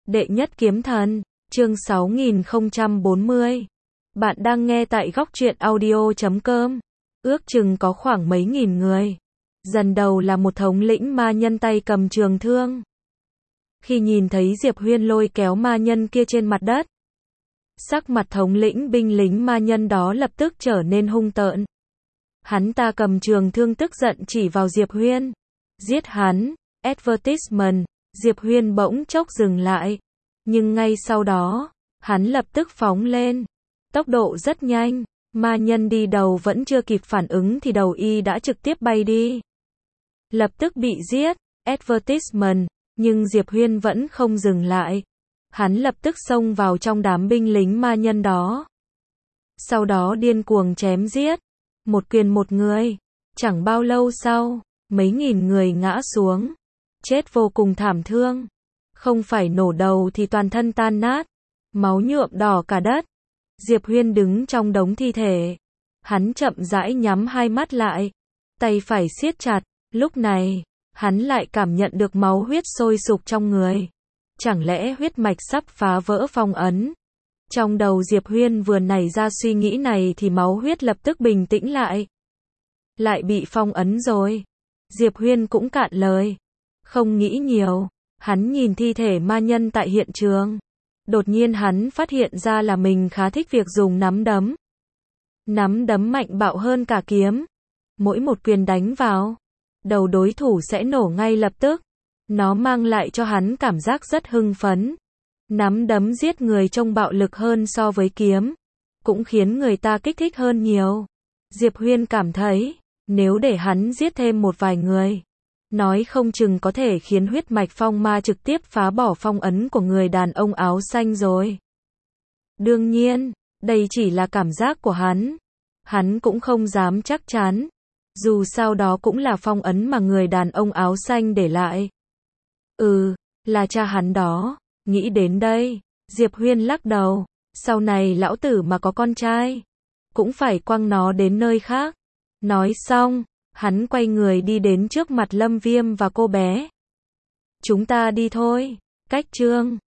Đệ nhất kiếm thần, chương 6040. Bạn đang nghe tại góc truyện audio.com. Ước chừng có khoảng mấy nghìn người. Dần đầu là một thống lĩnh ma nhân tay cầm trường thương. Khi nhìn thấy Diệp Huyên lôi kéo ma nhân kia trên mặt đất, sắc mặt thống lĩnh binh lính ma nhân đó lập tức trở nên hung tợn. Hắn ta cầm trường thương tức giận chỉ vào Diệp Huyên. Giết hắn, advertisement. Diệp Huyên bỗng chốc dừng lại. Nhưng ngay sau đó, hắn lập tức phóng lên. Tốc độ rất nhanh. Ma nhân đi đầu vẫn chưa kịp phản ứng thì đầu y đã trực tiếp bay đi. Lập tức bị giết, advertisement. Nhưng Diệp Huyên vẫn không dừng lại. Hắn lập tức xông vào trong đám binh lính ma nhân đó. Sau đó điên cuồng chém giết. Một quyền một người. Chẳng bao lâu sau, mấy nghìn người ngã xuống. Chết vô cùng thảm thương. Không phải nổ đầu thì toàn thân tan nát. Máu nhuộm đỏ cả đất. Diệp Huyên đứng trong đống thi thể. Hắn chậm rãi nhắm hai mắt lại. Tay phải siết chặt. Lúc này, hắn lại cảm nhận được máu huyết sôi sục trong người. Chẳng lẽ huyết mạch sắp phá vỡ phong ấn? Trong đầu Diệp Huyên vừa nảy ra suy nghĩ này thì máu huyết lập tức bình tĩnh lại. Lại bị phong ấn rồi. Diệp Huyên cũng cạn lời. Không nghĩ nhiều. Hắn nhìn thi thể ma nhân tại hiện trường. Đột nhiên hắn phát hiện ra là mình khá thích việc dùng nắm đấm. Nắm đấm mạnh bạo hơn cả kiếm. Mỗi một quyền đánh vào, đầu đối thủ sẽ nổ ngay lập tức. Nó mang lại cho hắn cảm giác rất hưng phấn. Nắm đấm giết người trông bạo lực hơn so với kiếm. Cũng khiến người ta kích thích hơn nhiều. Diệp Huyên cảm thấy, nếu để hắn giết thêm một vài người, nói không chừng có thể khiến huyết mạch phong ma trực tiếp phá bỏ phong ấn của người đàn ông áo xanh rồi. Đương nhiên, đây chỉ là cảm giác của hắn. Hắn cũng không dám chắc chắn. Dù sao đó cũng là phong ấn mà người đàn ông áo xanh để lại. Là cha hắn đó. Nghĩ đến đây, Diệp Huyên lắc đầu. Sau này lão tử mà có con trai, cũng phải quăng nó đến nơi khác. Nói xong, hắn quay người đi đến trước mặt Lâm Viêm và cô bé. Chúng ta đi thôi. Cách chương